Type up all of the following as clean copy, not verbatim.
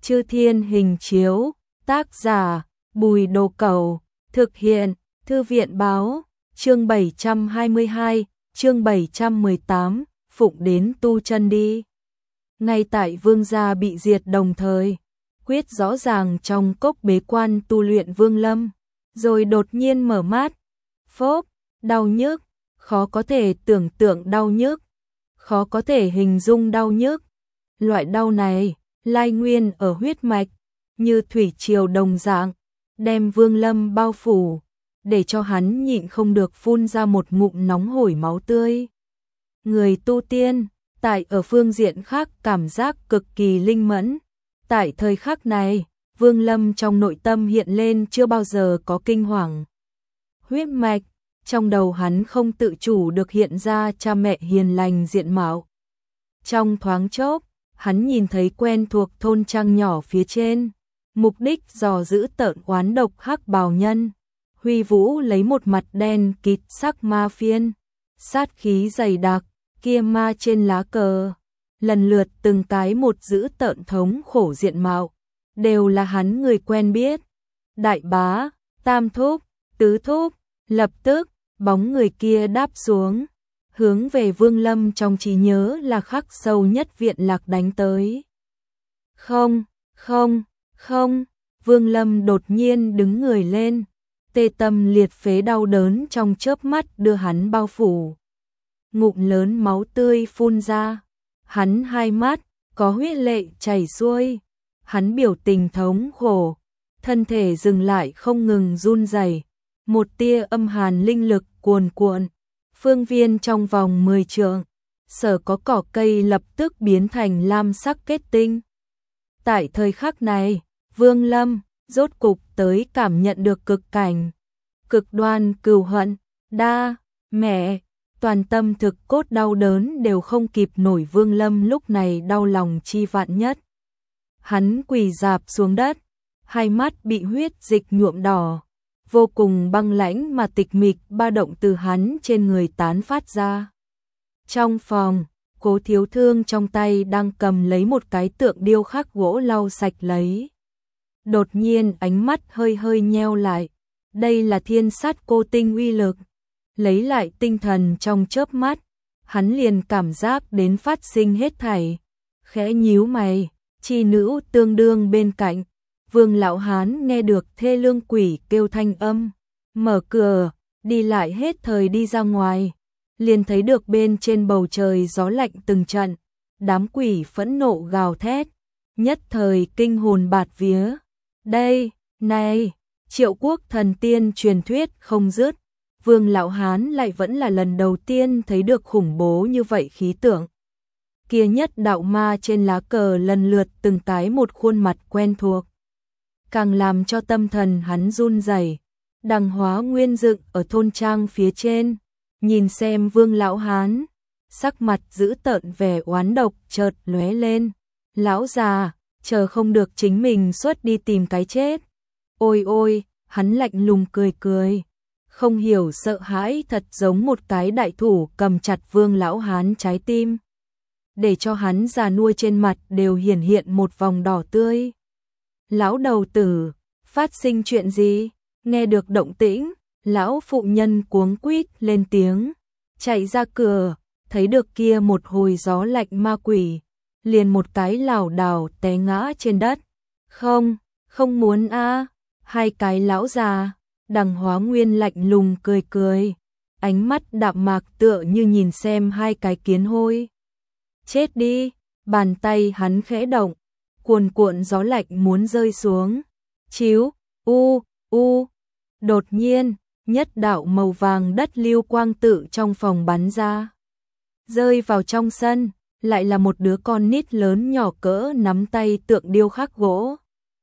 Chư Thiên Hình Chiếu, tác giả Bùi Đồ Cẩu, thực hiện Thư viện báo, chương 722, chương 718, phụng đến tu chân đi. Ngay tại Vương gia bị diệt đồng thời, quyết rõ ràng trong cốc bế quan tu luyện Vương Lâm, rồi đột nhiên mở mắt, phốp, đau nhức, khó có thể tưởng tượng đau nhức, khó có thể hình dung đau nhức. Loại đau này, lai nguyên ở huyết mạch, như thủy triều đồng dạng, đem Vương Lâm bao phủ, để cho hắn nhịn không được phun ra một ngụm nóng hổi máu tươi. Người tu tiên, tại ở phương diện khác cảm giác cực kỳ linh mẫn. Tại thời khắc này, Vương Lâm trong nội tâm hiện lên chưa bao giờ có kinh hoàng. Huyết mạch, trong đầu hắn không tự chủ được hiện ra cha mẹ hiền lành diện mạo. Trong thoáng chốc, hắn nhìn thấy quen thuộc thôn trang nhỏ phía trên, mục đích dò giữ tợn oán độc hắc bào nhân. Huy Vũ lấy một mặt đen kịt sắc ma phiên, sát khí dày đặc, kia ma trên lá cờ, lần lượt từng cái một giữ tợn thống khổ diện mạo, đều là hắn người quen biết. Đại bá, tam thúc, tứ thúc, lập tức, bóng người kia đáp xuống, hướng về Vương Lâm trong trí nhớ là khắc sâu nhất viện lạc đánh tới. Không, không, không, Vương Lâm đột nhiên đứng người lên, tê tâm liệt phế đau đớn trong chớp mắt đưa hắn bao phủ. Ngụm lớn máu tươi phun ra, hắn hai mắt có huyết lệ chảy xuôi, hắn biểu tình thống khổ, thân thể dừng lại không ngừng run rẩy, một tia âm hàn linh lực cuồn cuộn, phương viên trong vòng 10 trượng, sở có cỏ cây lập tức biến thành lam sắc kết tinh. Tại thời khắc này, Vương Lâm rốt cục tới cảm nhận được cực cảnh, cực đoan cừu hận, đa, mẹ, toàn tâm thực cốt đau đớn đều không kịp nổi. Vương Lâm lúc này đau lòng chi vạn nhất. Hắn quỳ rạp xuống đất, hai mắt bị huyết dịch nhuộm đỏ, vô cùng băng lãnh mà tịch mịch ba động từ hắn trên người tán phát ra. Trong phòng, Cố Thiếu Thương trong tay đang cầm lấy một cái tượng điêu khắc gỗ lau sạch lấy. Đột nhiên ánh mắt hơi hơi nheo lại, đây là thiên sát cô tinh uy lực. Lấy lại tinh thần trong chớp mắt, hắn liền cảm giác đến phát sinh hết thảy, khẽ nhíu mày, chi nữ tương đương bên cạnh. Vương lão hán nghe được thê lương quỷ kêu thanh âm, mở cửa, đi lại hết thời đi ra ngoài, liền thấy được bên trên bầu trời gió lạnh từng trận, đám quỷ phẫn nộ gào thét, nhất thời kinh hồn bạt vía. Đây, này, Triệu Quốc thần tiên truyền thuyết không dứt, Vương lão hán lại vẫn là lần đầu tiên thấy được khủng bố như vậy khí tượng. Kia nhất đạo ma trên lá cờ lần lượt từng cái một khuôn mặt quen thuộc, càng làm cho tâm thần hắn run rẩy. Đằng Hóa Nguyên dựng ở thôn trang phía trên, nhìn xem Vương lão hán, sắc mặt dữ tợn vẻ oán độc chợt lóe lên. Lão già, chờ không được chính mình xuất đi tìm cái chết. Ôi ôi, hắn lạnh lùng cười cười, không hiểu sợ hãi thật giống một cái đại thủ cầm chặt Vương lão hán trái tim, để cho hắn già nuôi trên mặt đều hiển hiện một vòng đỏ tươi. Lão đầu tử, phát sinh chuyện gì? Nghe được động tĩnh, lão phụ nhân cuống quýt lên tiếng, chạy ra cửa, thấy được kia một hồi gió lạnh ma quỷ, liền một cái lảo đảo té ngã trên đất. Không, không muốn a. Hai cái lão già. Đằng Hóa Nguyên lạnh lùng cười cười, ánh mắt đạm mạc tựa như nhìn xem hai cái kiến hôi. Chết đi, bàn tay hắn khẽ động, cuồn cuộn gió lạnh muốn rơi xuống. Chíu, u. Đột nhiên, nhất đạo màu vàng đất lưu quang tự trong phòng bắn ra, rơi vào trong sân, lại là một đứa con nít lớn nhỏ cỡ nắm tay tượng điêu khắc gỗ.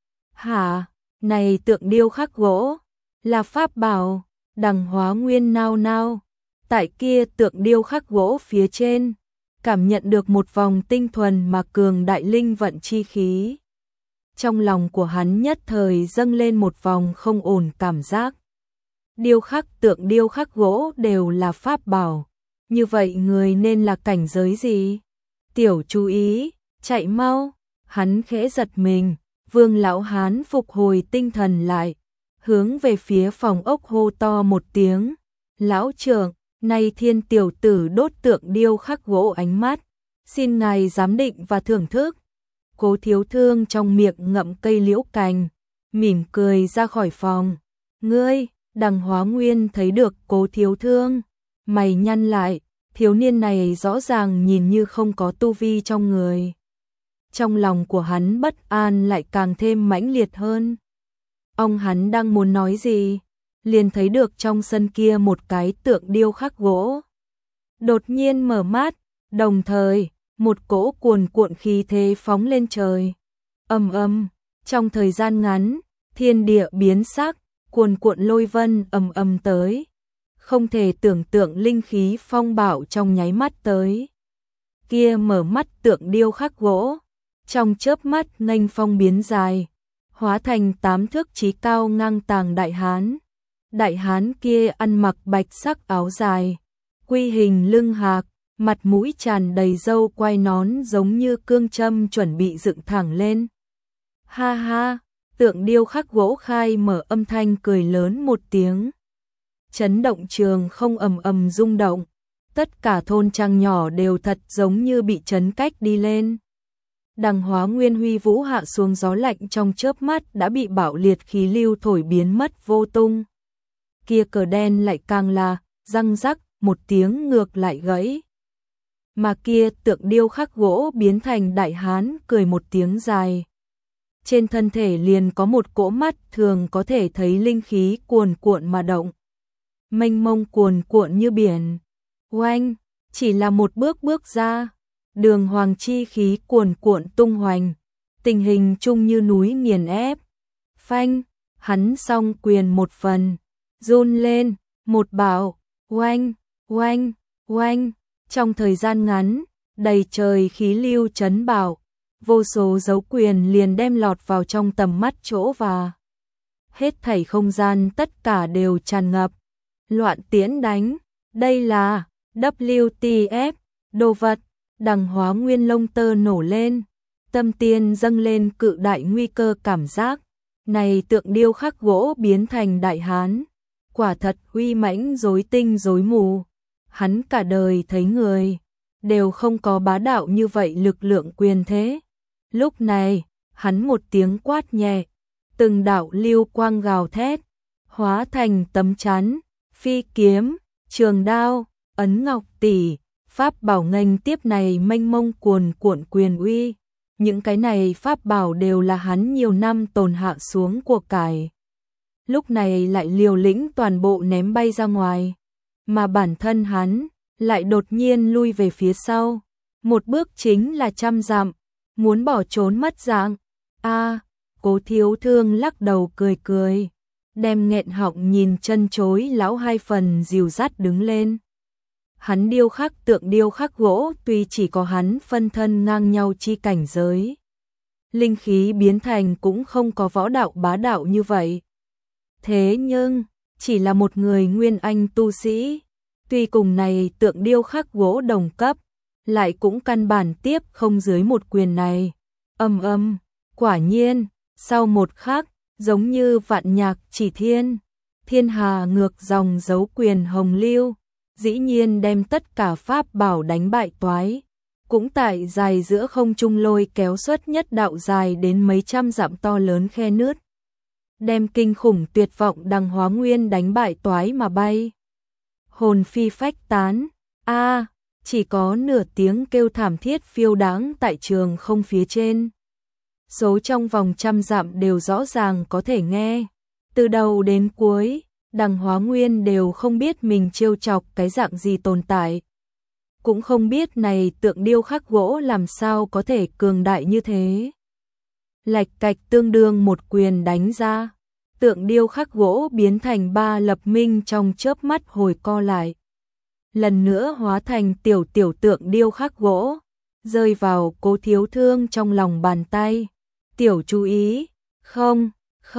Hả, này tượng điêu khắc gỗ là pháp bảo? Đằng Hóa Nguyên nao nao, tại kia tượng điêu khắc gỗ phía trên, cảm nhận được một vòng tinh thuần mà cường đại linh vận chi khí. Trong lòng của hắn nhất thời dâng lên một vòng không ổn cảm giác. Điêu khắc tượng điêu khắc gỗ đều là pháp bảo, như vậy người nên là cảnh giới gì? Tiểu chú ý, chạy mau, hắn khẽ giật mình, Vương lão hán phục hồi tinh thần lại, hướng về phía phòng ốc hô to một tiếng. Lão trưởng, nay Thiên tiểu tử đốt tượng điêu khắc gỗ ánh mắt, xin ngài giám định và thưởng thức. Cố Thiếu Thương trong miệng ngậm cây liễu cành, mỉm cười ra khỏi phòng. Ngươi, Đằng Hóa Nguyên thấy được Cố Thiếu Thương, mày nhăn lại, thiếu niên này rõ ràng nhìn như không có tu vi trong người. Trong lòng của hắn bất an lại càng thêm mãnh liệt hơn. Ông hắn đang muốn nói gì, liền thấy được trong sân kia một cái tượng điêu khắc gỗ. Đột nhiên mở mắt, đồng thời, một cỗ cuồn cuộn khí thế phóng lên trời. Ầm ầm, trong thời gian ngắn, thiên địa biến sắc, cuồn cuộn lôi vân ầm ầm tới. Không thể tưởng tượng linh khí phong bạo trong nháy mắt tới. Kia mở mắt tượng điêu khắc gỗ, trong chớp mắt nghênh phong biến dài, hóa thành 8 thước chí cao ngang tàng đại hán. Đại hán kia ăn mặc bạch sắc áo dài, quy hình lưng hạc, mặt mũi tràn đầy râu quai nón giống như cương châm chuẩn bị dựng thẳng lên. Ha ha, tượng điêu khắc gỗ khai mở âm thanh cười lớn một tiếng. Chấn động trường không ầm ầm rung động, tất cả thôn trang nhỏ đều thật giống như bị chấn cách đi lên. Đằng Hóa Nguyên huy vũ hạ xuống gió lạnh trong chớp mắt đã bị bạo liệt khí lưu thổi biến mất vô tung. Kia cờ đen lại càng là răng rắc một tiếng ngược lại gãy. Mà kia tượng điêu khắc gỗ biến thành đại hán cười một tiếng dài. Trên thân thể liền có một cỗ mắt thường có thể thấy linh khí cuồn cuộn mà động. Mênh mông cuồn cuộn như biển. Oanh, chỉ là một bước bước ra, đường hoàng chi khí cuồn cuộn tung hoành, tình hình chung như núi nghiền ép. Phanh, hắn song quyền một phần, run lên, một bảo, oanh, oanh, oanh, trong thời gian ngắn, đầy trời khí lưu chấn bảo, vô số dấu quyền liền đem lọt vào trong tầm mắt chỗ và hết thảy không gian tất cả đều tràn ngập. Loạn tiễn đánh, đây là WTF, đồ vật. Đằng Hóa Nguyên lông tơ nổ lên, tâm tiên dâng lên cự đại nguy cơ cảm giác. Này tượng điêu khắc gỗ biến thành đại hán, quả thật uy mãnh rối tinh rối mù. Hắn cả đời thấy người đều không có bá đạo như vậy lực lượng quyền thế. Lúc này, hắn một tiếng quát nhẹ, từng đạo lưu quang gào thét, hóa thành tấm chắn, phi kiếm, trường đao, ấn ngọc tỷ, pháp bảo nghênh tiếp này mênh mông cuồn cuộn quyền uy. Những cái này pháp bảo đều là hắn nhiều năm tồn hạ xuống của cải. Lúc này lại liều lĩnh toàn bộ ném bay ra ngoài, mà bản thân hắn lại đột nhiên lui về phía sau, một bước chính là 100 dặm, muốn bỏ trốn mất dạng. A, Cố Thiếu Thương lắc đầu cười cười, đem nghẹn họng nhìn chân chối lão hai phần dìu dắt đứng lên. Hắn điêu khắc tượng điêu khắc gỗ tuy chỉ có hắn phân thân ngang nhau chi cảnh giới. Linh khí biến thành cũng không có võ đạo bá đạo như vậy. Thế nhưng, chỉ là một người nguyên anh tu sĩ, tuy cùng này tượng điêu khắc gỗ đồng cấp, lại cũng căn bản tiếp không dưới một quyền này. Ầm ầm, quả nhiên, sau một khắc, giống như vạn nhạc chỉ thiên, thiên hà ngược dòng dấu quyền hồng lưu, dĩ nhiên đem tất cả pháp bảo đánh bại toái. Cũng tại dài giữa không trung lôi kéo xuất nhất đạo dài đến mấy trăm dặm to lớn khe nứt, đem kinh khủng tuyệt vọng Đằng Hóa Nguyên đánh bại toái mà bay. Hồn phi phách tán, a, chỉ có nửa tiếng kêu thảm thiết phiêu đáng tại trường không phía trên. Số trong vòng 100 dặm đều rõ ràng có thể nghe. Từ đầu đến cuối, Đằng Hóa Nguyên đều không biết mình trêu chọc cái dạng gì tồn tại. Cũng không biết này tượng điêu khắc gỗ làm sao có thể cường đại như thế. Lạch cạch tương đương một quyền đánh ra, tượng điêu khắc gỗ biến thành 3 lập minh trong chớp mắt hồi co lại. Lần nữa hóa thành tiểu tượng điêu khắc gỗ, rơi vào Cố Thiếu Thương trong lòng bàn tay. Tiểu chú ý, không,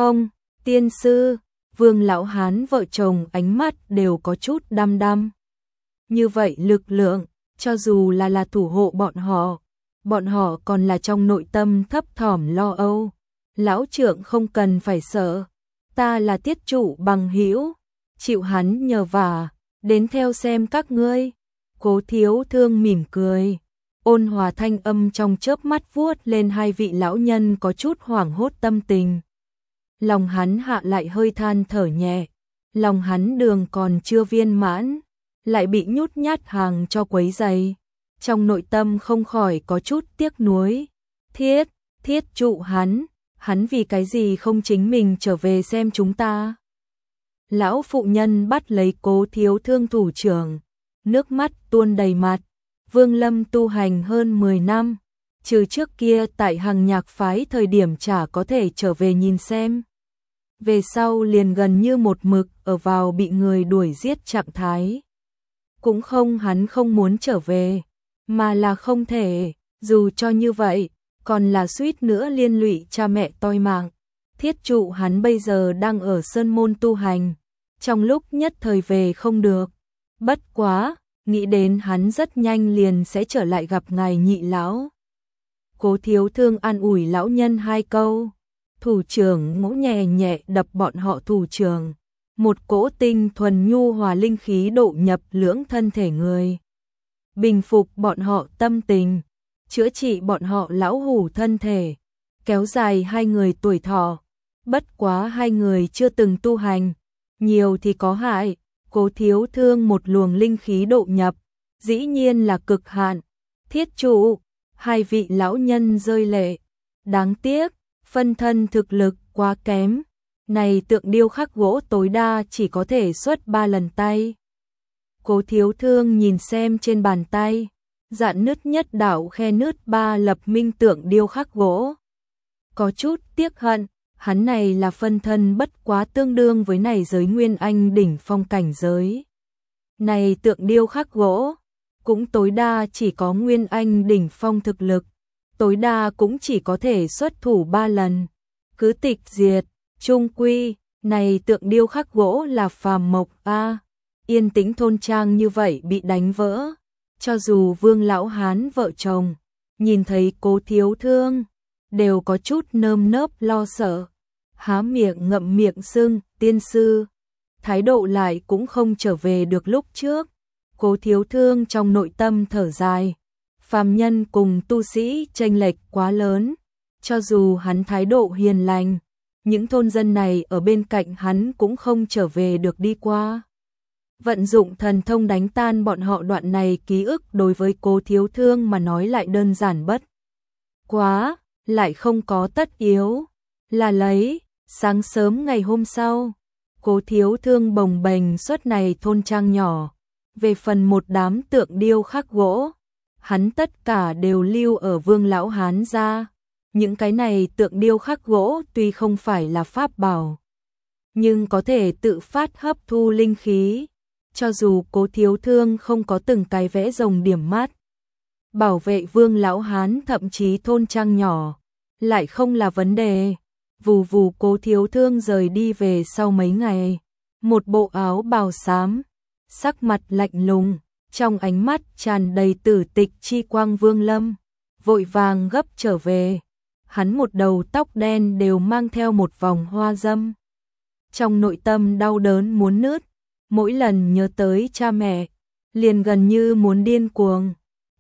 tiên sư, Vương lão hán vợ chồng ánh mắt đều có chút đăm đăm. Như vậy lực lượng, cho dù là thủ hộ bọn họ còn là trong nội tâm thấp thỏm lo âu. Lão trượng không cần phải sợ, ta là tiết trụ bằng hữu, chịu hắn nhờ vả, đến theo xem các ngươi. Cố Thiếu Thương mỉm cười, ôn hòa thanh âm trong chớp mắt vuốt lên hai vị lão nhân có chút hoảng hốt tâm tình. Lòng hắn hạ lại hơi than thở nhẹ, lòng hắn đường còn chưa viên mãn, lại bị nhút nhát hàng cho quấy rầy, trong nội tâm không khỏi có chút tiếc nuối. Thiết trụ hắn vì cái gì không chính mình trở về xem chúng ta. Lão phụ nhân bắt lấy Cố Thiếu Thương thủ trưởng, nước mắt tuôn đầy mặt. Vương Lâm tu hành hơn 10 năm, trừ trước kia tại Hằng Nhạc phái thời điểm chả có thể trở về nhìn xem. Về sau liền gần như một mực ở vào bị người đuổi giết trạng thái. Cũng không hắn không muốn trở về, mà là không thể, dù cho như vậy, còn là suýt nữa liên lụy cha mẹ toi mạng. Thiết trụ hắn bây giờ đang ở sơn môn tu hành, trong lúc nhất thời về không được. Bất quá, nghĩ đến hắn rất nhanh liền sẽ trở lại gặp ngài nhị lão. Cố Thiếu Thương an ủi lão nhân hai câu, thủ trưởng ngỗ nhẹ nhẹ đập bọn họ thủ trưởng. Một cỗ tinh thuần nhu hòa linh khí độ nhập lưỡng thân thể người. Bình phục bọn họ tâm tình, chữa trị bọn họ lão hủ thân thể, kéo dài hai người tuổi thọ. Bất quá hai người chưa từng tu hành, nhiều thì có hại. Cố Thiếu Thương một luồng linh khí độ nhập, dĩ nhiên là cực hạn. Thiết trụ, hai vị lão nhân rơi lệ. Đáng tiếc, phân thân thực lực quá kém. Này tượng điêu khắc gỗ tối đa chỉ có thể xuất 3 lần tay. Cố Thiếu Thương nhìn xem trên bàn tay, dạn nứt nhất đạo khe nứt 3 lập minh tượng điêu khắc gỗ. Có chút tiếc hận, hắn này là phân thân bất quá tương đương với này giới Nguyên Anh đỉnh phong cảnh giới. Này tượng điêu khắc gỗ, cũng tối đa chỉ có Nguyên Anh đỉnh phong thực lực, tối đa cũng chỉ có thể xuất thủ 3 lần. Cứ tịch diệt, trung quy, này tượng điêu khắc gỗ là phàm mộc a. Yên tĩnh thôn trang như vậy bị đánh vỡ, cho dù Vương lão hán vợ chồng nhìn thấy Cố Thiếu Thương đều có chút nơm nớp lo sợ, há miệng ngậm miệng sưng. Tiên sư, thái độ lại cũng không trở về được lúc trước. Cố Thiếu Thương trong nội tâm thở dài, phàm nhân cùng tu sĩ chênh lệch quá lớn, cho dù hắn thái độ hiền lành, những thôn dân này ở bên cạnh hắn cũng không trở về được đi qua. Vận dụng thần thông đánh tan bọn họ, đoạn này ký ức đối với Cố Thiếu Thương mà nói lại đơn giản bất quá, lại không có tất yếu. Là lấy, sáng sớm ngày hôm sau, Cố Thiếu Thương bồng bềnh xuất này thôn trang nhỏ. Về phần một đám tượng điêu khắc gỗ, hắn tất cả đều lưu ở Vương lão hán gia. Những cái này tượng điêu khắc gỗ tuy không phải là pháp bảo, nhưng có thể tự phát hấp thu linh khí. Cho dù Cố Thiếu Thương không có từng cái vẽ rồng điểm mắt, bảo vệ Vương lão hán thậm chí thôn trang nhỏ, lại không là vấn đề. Vù vù. Cố Thiếu Thương rời đi về sau mấy ngày, một bộ áo bào xám, sắc mặt lạnh lùng, trong ánh mắt tràn đầy tử tịch chi quang. Vương Lâm vội vàng gấp trở về, hắn một đầu tóc đen đều mang theo một vòng hoa dâm. Trong nội tâm đau đớn muốn nứt, mỗi lần nhớ tới cha mẹ, liền gần như muốn điên cuồng.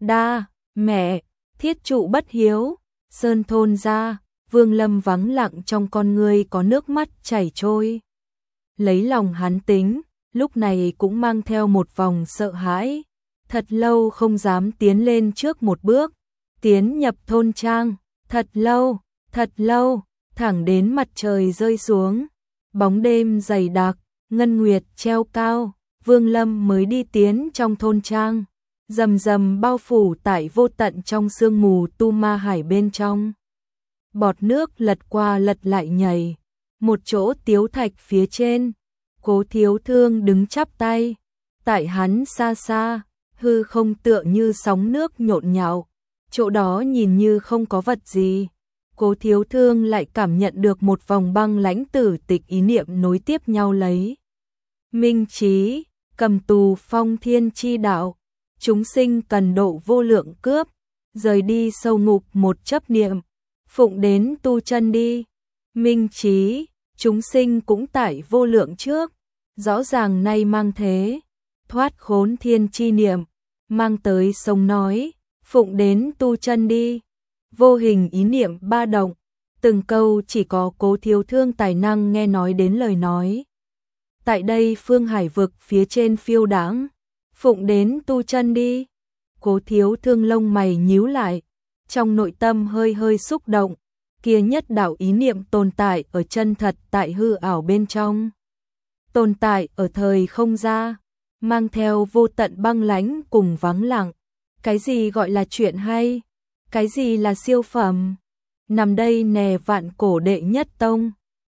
Mẹ, thiết trụ bất hiếu, sơn thôn ra. Vương Lâm vắng lặng, trong con ngươi có nước mắt chảy trôi. Lấy lòng hắn tính, lúc này cũng mang theo một vòng sợ hãi, thật lâu không dám tiến lên trước một bước, tiến nhập thôn trang, thật lâu, thẳng đến mặt trời rơi xuống, bóng đêm dày đặc, ngân nguyệt treo cao, Vương Lâm mới đi tiến trong thôn trang, rầm rầm bao phủ tại vô tận trong sương mù tu ma hải bên trong. Bọt nước lật qua lật lại nhảy, một chỗ tiếu thạch phía trên, Cố Thiếu Thương đứng chắp tay, tại hắn xa xa, hư không tựa như sóng nước nhộn nhạo, chỗ đó nhìn như không có vật gì. Cố Thiếu Thương lại cảm nhận được một vòng băng lãnh tử tịch ý niệm nối tiếp nhau lấy. Minh trí, cầm tù phong thiên chi đạo, chúng sinh cần độ vô lượng cướp, rời đi sâu ngục một chấp niệm, phụng đến tu chân đi. minh trí, chúng sinh cũng tại vô lượng trước, rõ ràng nay mang thế, thoát khốn thiên chi niệm, mang tới sống nói, phụng đến tu chân đi, vô hình ý niệm ba động, từng câu chỉ có Cố Thiếu Thương tài năng nghe nói đến lời nói. Tại đây phương hải vực phía trên phiêu đãng, phụng đến tu chân đi, Cố Thiếu Thương lông mày nhíu lại, trong nội tâm hơi hơi xúc động, kia nhất đạo ý niệm tồn tại ở chân thật tại hư ảo bên trong. Tồn tại ở thời không ra, mang theo vô tận băng lãnh cùng vắng lặng. Cái gì gọi là chuyện hay? Cái gì là siêu phẩm? Nằm đây nè vạn cổ đệ nhất tông,